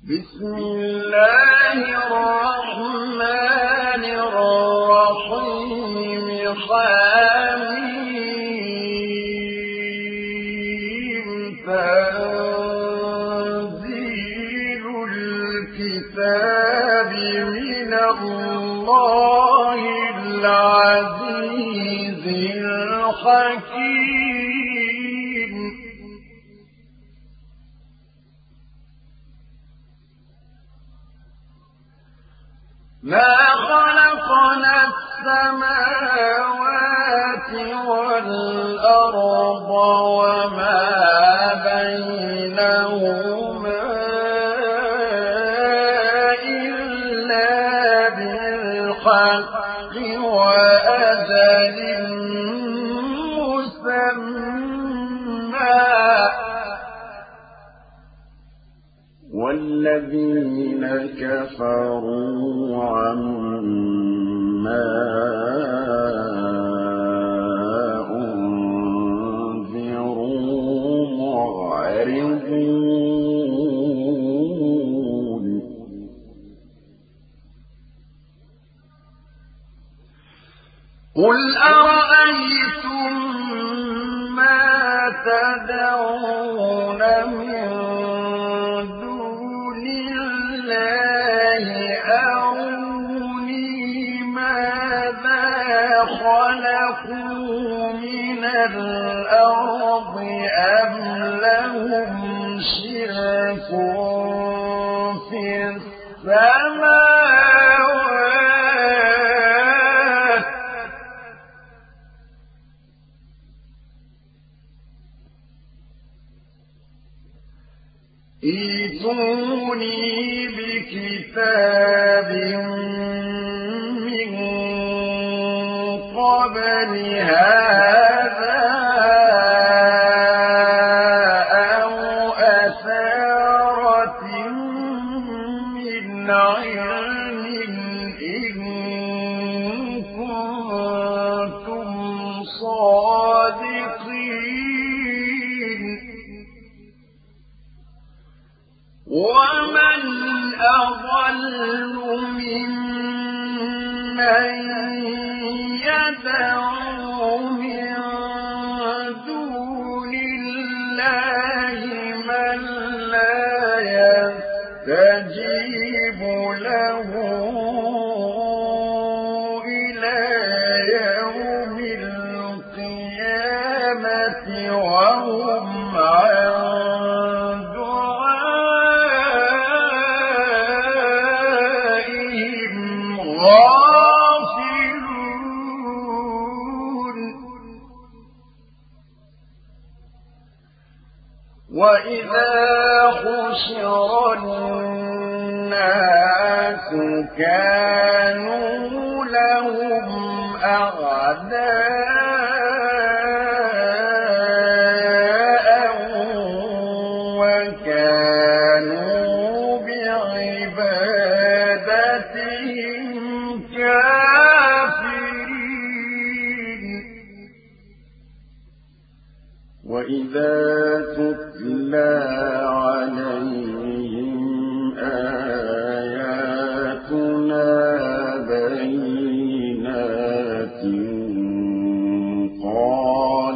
بسم الله الرحمن الرحيم حميم تنزيل الكتاب من الله العزيز الحكيم ما خلقنا السماوات والأرض وما بينهما إلا بالحق وأجل مسمى والذين كفروا عما أنذروا معرضون قل أرأيتم ما تدعون من أروني ماذا خلقوا من الأرض أم لهم شرك في السماوات ائتوني بكتاب من قبل هذا أو أثارة من علم إن كنتم صادقين ومن أضل ممن يدعو من دون الله من لا يستجيب له إلى يوم القيامة وهم عن وإذا حشر الناس كانوا لهم أعداء وكانوا بعبادتهم كافرين وإذا تتلى عليهم آياتنا بينات قال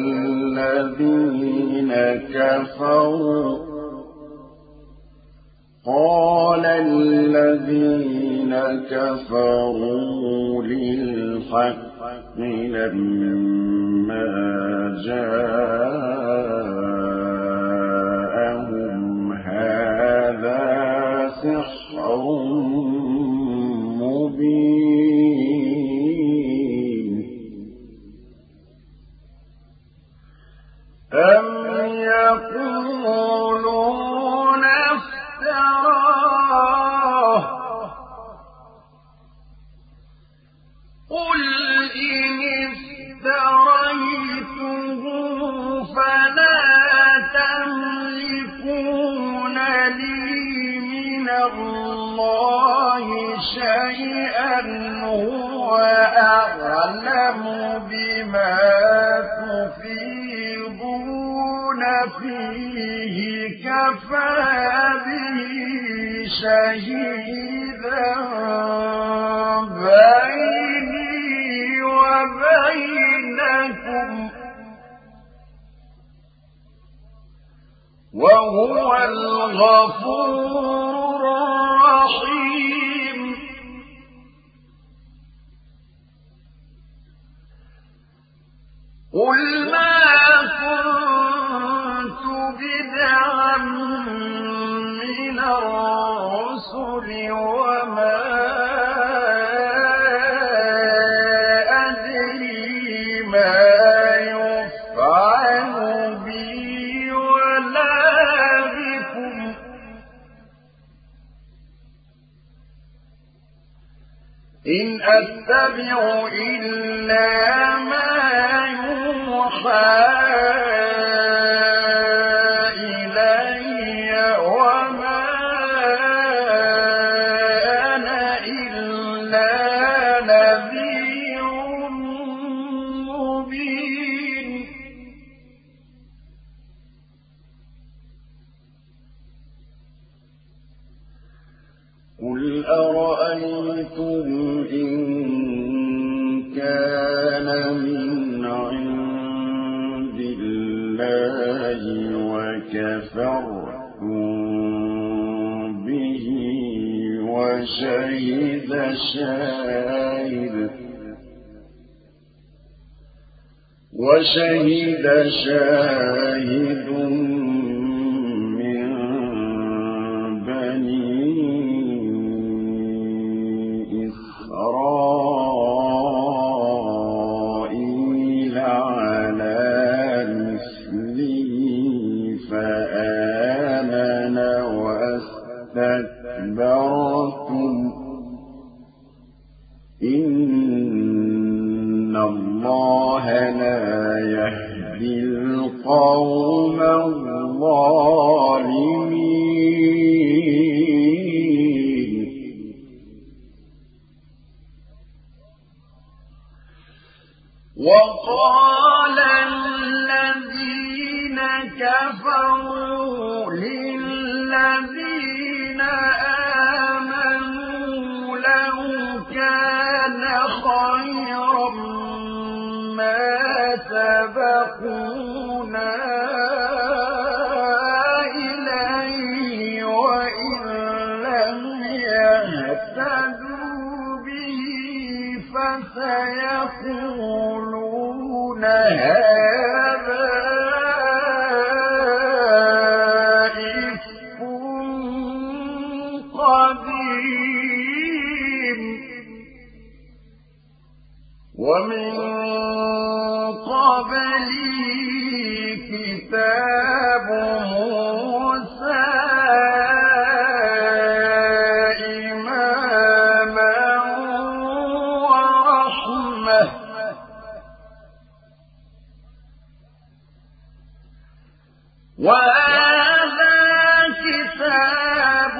الذين كفروا للحق لما جاءهم هذا سحر مبين أم يقولون افتراه قل إن افتريته فلا تملكون لي من الله شيئا هو أعلم بما تفيضون فيه كفى به شهيدا بيني وبينكم وهو الغفور الرحيم قل ما كنت بدعا من الرسل وما أدري ما يفعل بي ولا بكم إن أتبع إلا ما يوحى إلي وما أنا إلا نذير مبين قل أرأيتم إن كان من عند الله وكفرتم به وشهد شاهد من بني إسرائيل على مثله فآمن واستكبرتم إن الله لا يهدي القوم الظالمين وقال الذين كفروا للذين آمنوا لو كان خيرا ما سبقونا إليه وإن لم يهتدوا به فسيقولون هذا إفك قديم ومن قبله كتاب موسى إماما ورحمة وهذا كتاب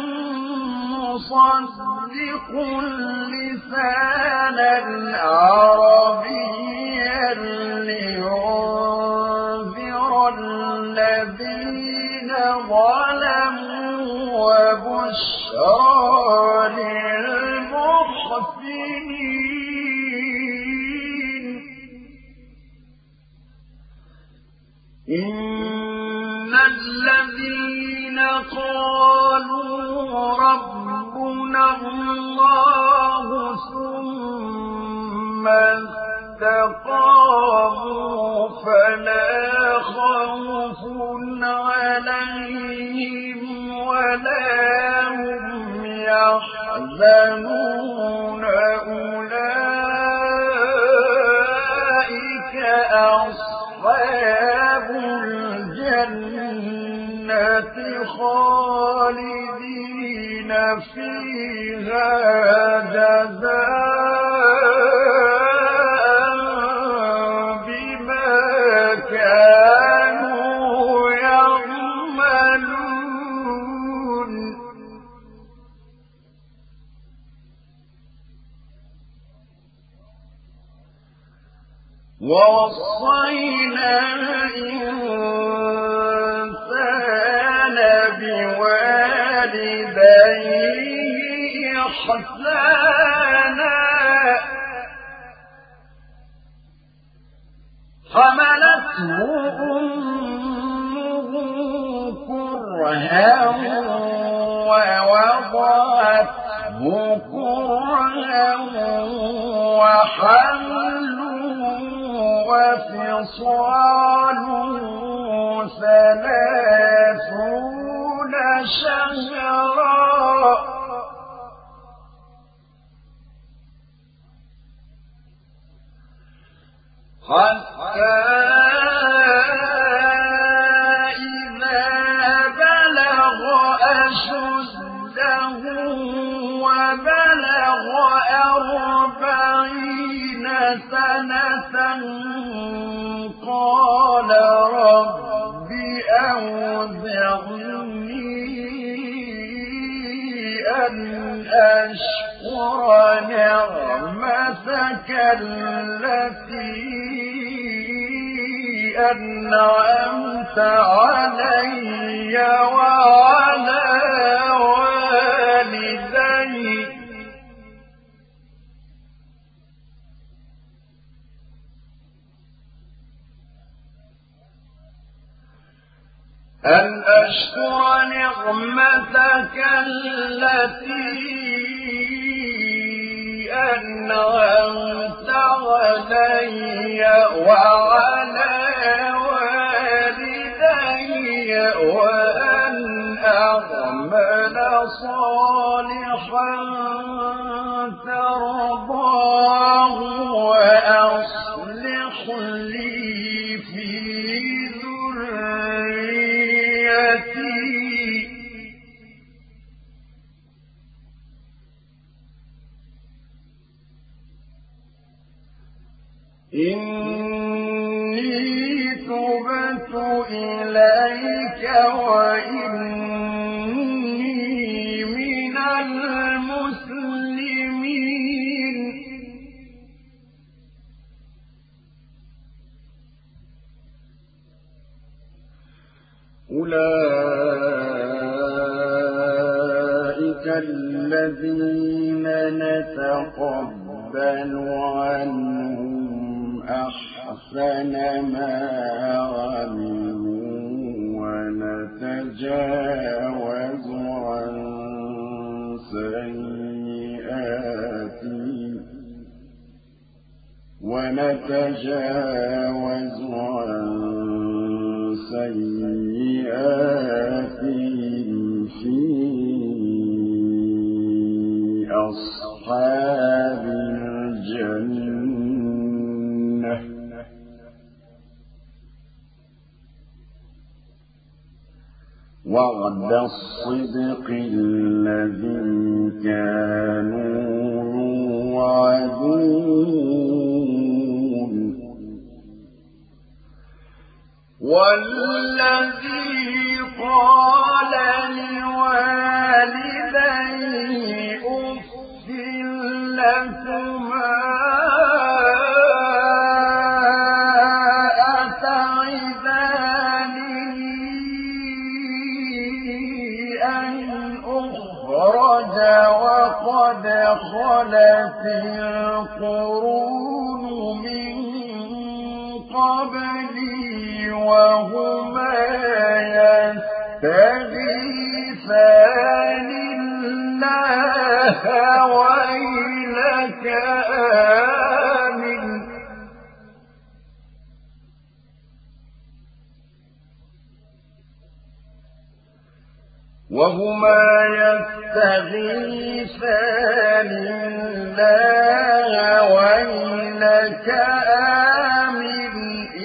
مصدق لسانا عربيا لينذر الذين ظلموا وبشرى للمحسنين إن الذين قالوا ربنا الله ثم استقاموا فلا خوف عليهم ولا هم يحزنون أولئك أصحاب الجنة خالدين فيها جزاء بما كانوا يعملون ووصينا الإنسان بوالديه والديه إحسانا حملته أمه كرها ووضعته كرها وحمله وفصاله 30 شهرا حتى إذا بلغ أشده وبلغ 40 سنة قال رب أوزعني أن أشكر نعمتك التي أنعمت علي وعلى والدي أن أشكر نعمتك التي أنعمت علي وعلى والدي وأن أعمل صالحا ترضاه وأصلح لي في ذريتي إني تبت إليك وإني من المسلمين أولئك الذين نتقبل عنهم أحسن ما عملوا ونتجاوز عن سيئاتهم في أصحاب الجنة وعد الصدق الذي كانوا يوعدون والذي قال لوالديه أف لكما وقد خلت القرون من قبلي وهما يستغيثان الله ويلك آمن الله ويلك آمن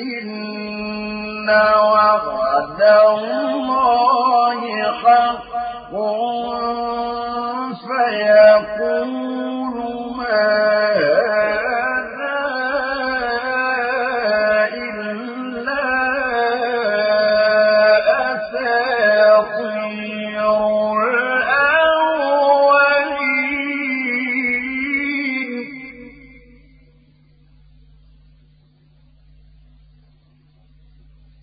إن وعد الله حق فيقول ما هذا إلا أساطير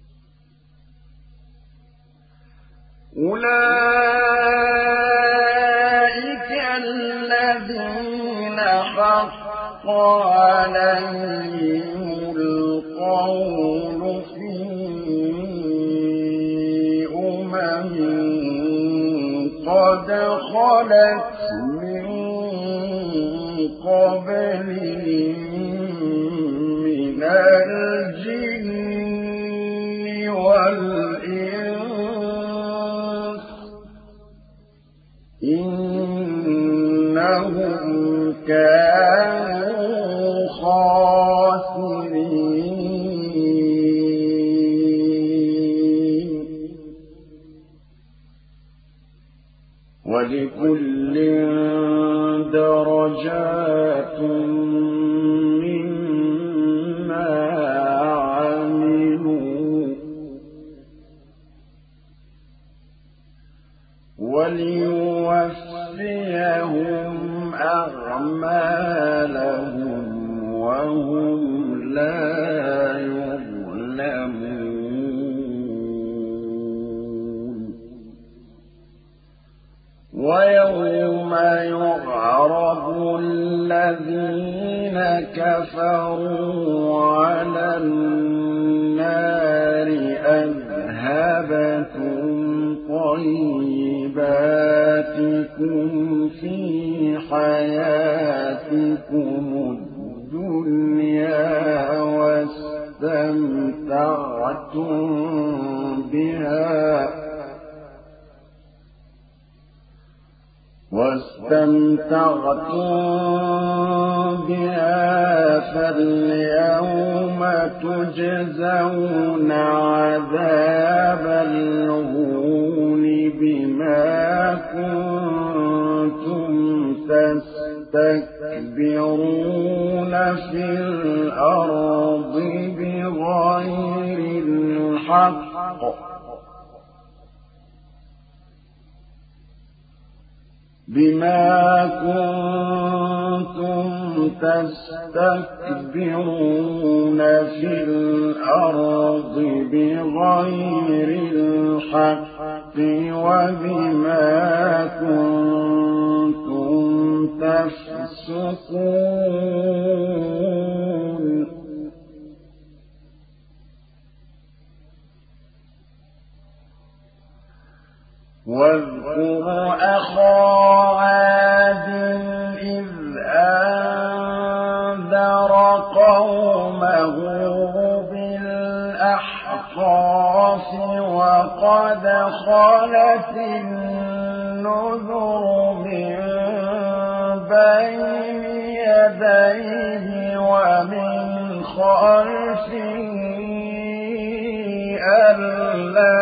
أولئك عليهم القول في قد خلت من قبلهم من الجن والإنس إنهم كانوا خاسرين ولكل درجات مما عملوا وليوفيهم أعمالهم وهم لا يظلمون ويوم يعرض الذين كفروا على النار أذهبتم طيباتكم في حياتكم الدنيا واستمتعتم بها فاليوم تجزون عذاب الهون بما كنتم تستكبرون في الأرض بغير الحق بما كنتم تستكبرون في الأرض بغير الحق وبما كنتم تفسقون واذكر أخا عاد إذ أنذر قومه بالأحقاف وقد خلت النذر من بين يديه ومن خلفه ألا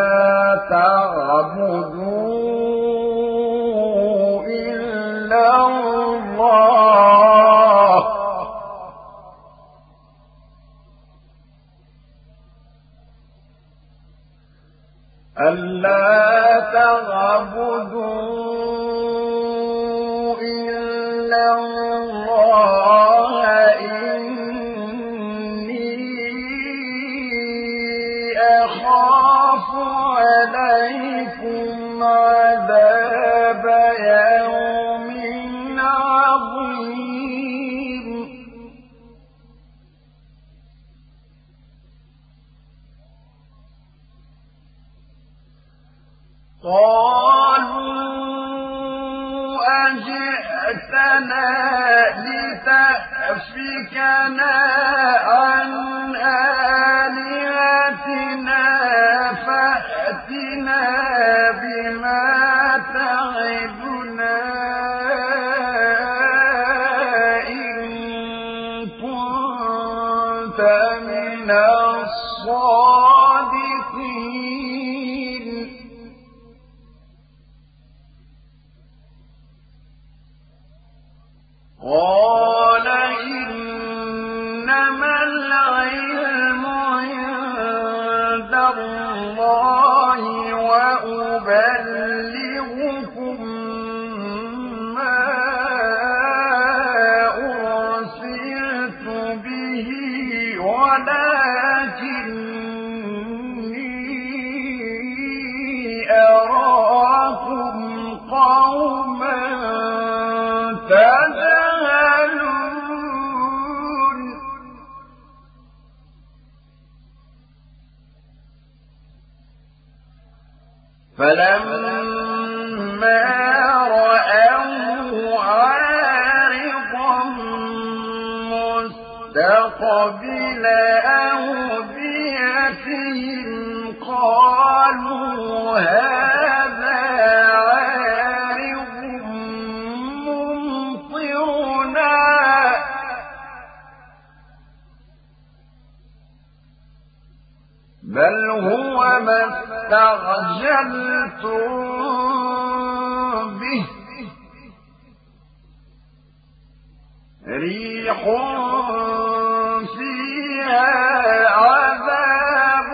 تعبدوا إلا الله ألا تعبدوا إلا الله أخاف عليكم عذاب يوم عظيم قالوا أجئتنا لتأفكنا عن آلهتنا فأتنا بما تعدنا إن كنت من الصادقين قال إنما العلم عند الله وأبلغكم ما أرسلت به ولكني أراكم قوما تجهلون فلما رأوه عارضا مستقبل أوديتهم قالوا هذا عارض ممطرنا بل هو ما استعجلتم به ريح فيها عذاب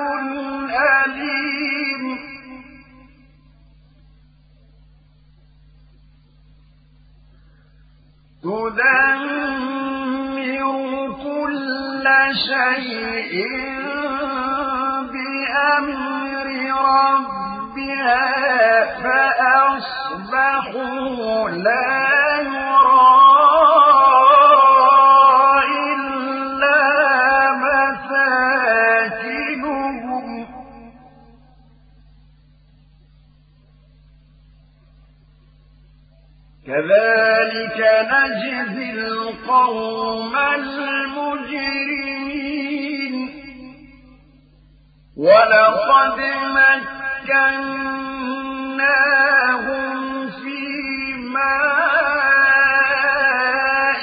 أليم تدمر كل شيء بأمر ربها فأصبحوا لا يرى إلا مساكنهم كذلك نجزي القوم المجرمين ولقد مكناهم في ماء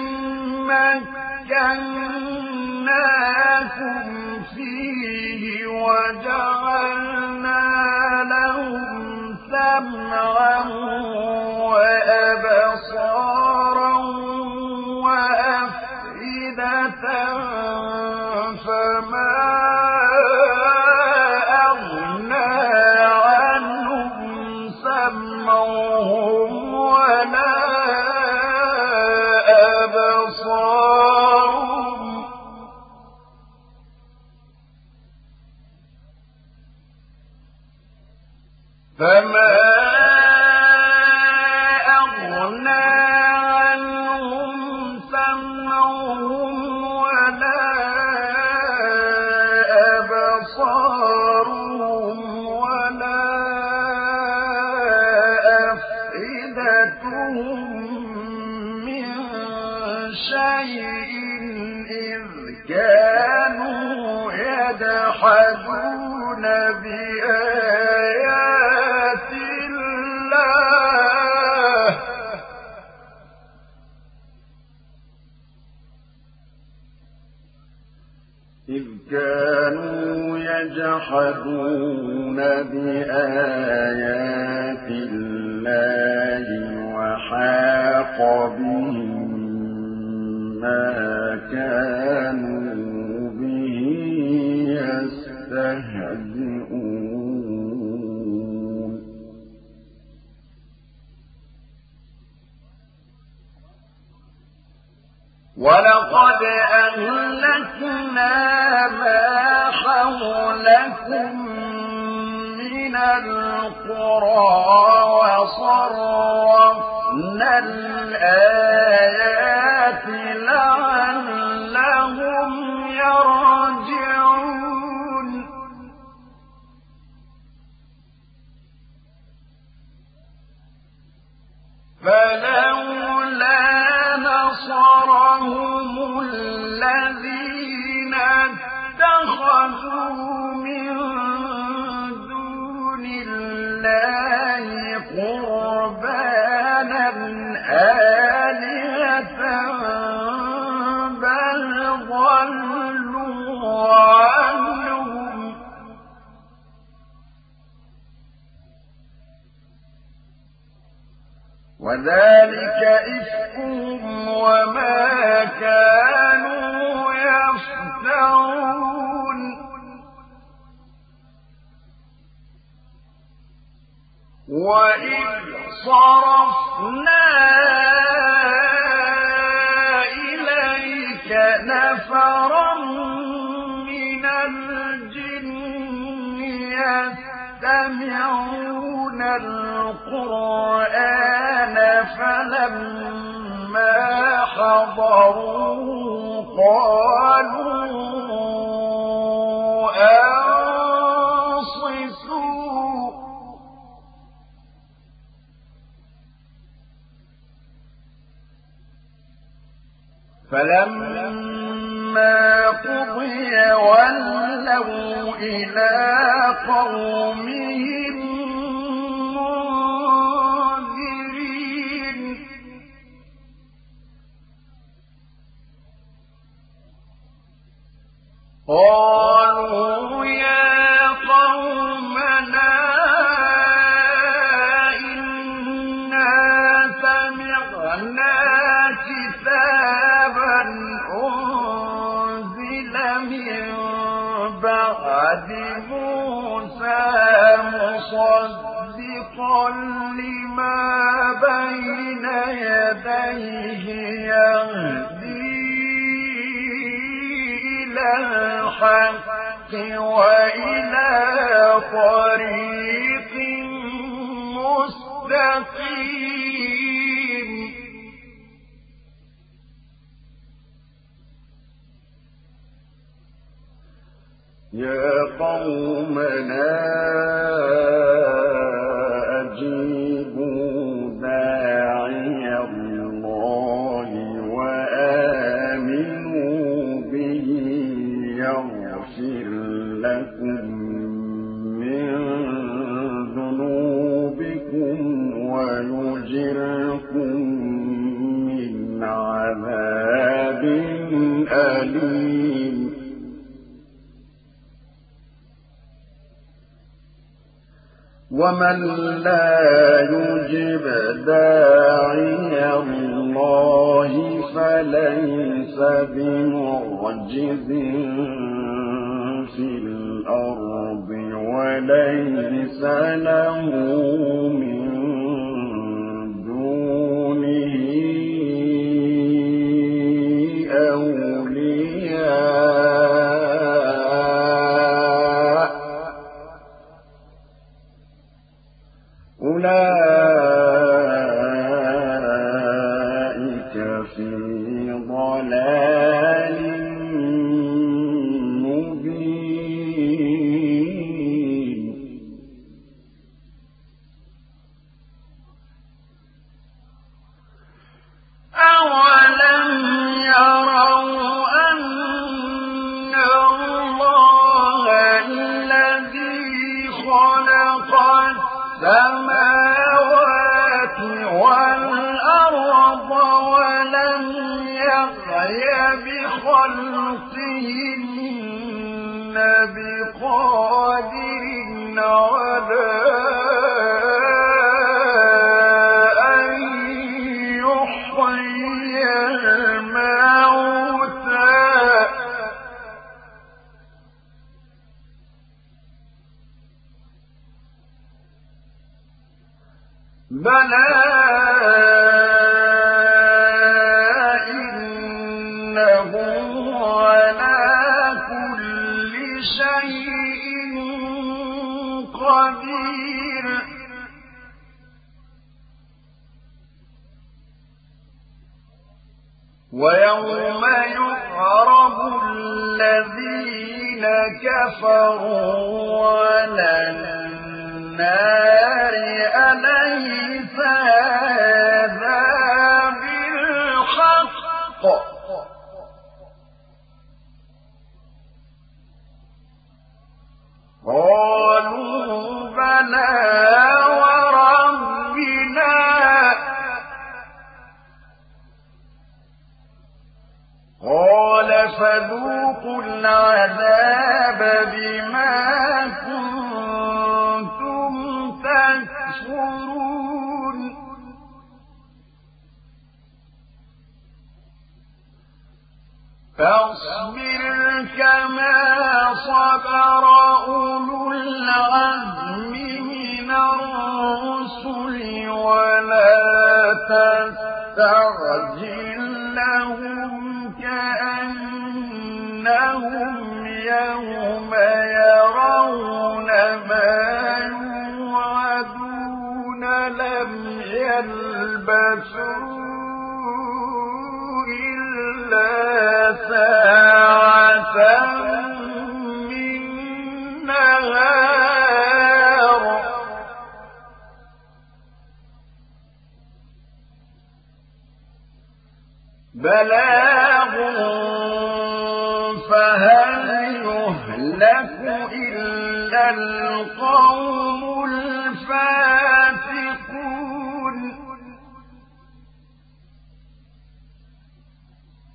مكناكم فيه وجعلنا لهم سمعا وأبصارا وأفئدة فما أغنى عنهم سمعهم ولا أبصارهم فما أغنى عنهم سمعهم ولا أبصارهم ولا أفئدتهم من شيء إذ كانوا يجحدون بآيات الله إذ كانوا يجحدون بآيات الله وحاق بهم ما كانوا به يستهزئون ولقد أهلكنا ما حولكم من القرى وصرفنا الآيات لعلهم يرجعون فلولا نصرهم الذين اتخذوا من دون الله قربانا آلهة بل ضلوا عنهم وذلك إفكهم وما كانوا يفترون وإذ صرفنا إليك نفرا من الجن يستمعون القرآن فلما حضروا قالوا أنصتوا فلما قضي ولوا إلى قومهم منذرين قالوا يا قومنا إنا سمعنا كتابا أنزل من بعد موسى مصدقا لما بين يديه يهدي إلى الحق وإلى طريق مستقيم يا قومنا أجيبوا داعي الله وآمنوا به يغفر لكم من ذنوبكم ويجركم من عذاب أليم ومن لا يجب داعي الله فليس بمعجز في الأرض وليس له من دونه أولياء أولئك في ضلال مبين أولم يروا أن الله الذي خلق السماوات والأرض ولم يغي بخلقهن بقادر على أن يحيي الموتى بلى إنه على كل شيء قدير ويوم يعرض الذين كفروا على النار أليس هذا بالحق قالوا بلى وربنا قال فذوقوا العذاب بما كنتم تكفرون فاصبر كما صبر أولو العزم من الرسل ولا تستعجل لهم كأنهم يوم يرون ما يوعدون لم يلبثوا إلا ساعة من نهار بلاغ فهل يهلك إلا القوم الفاسقون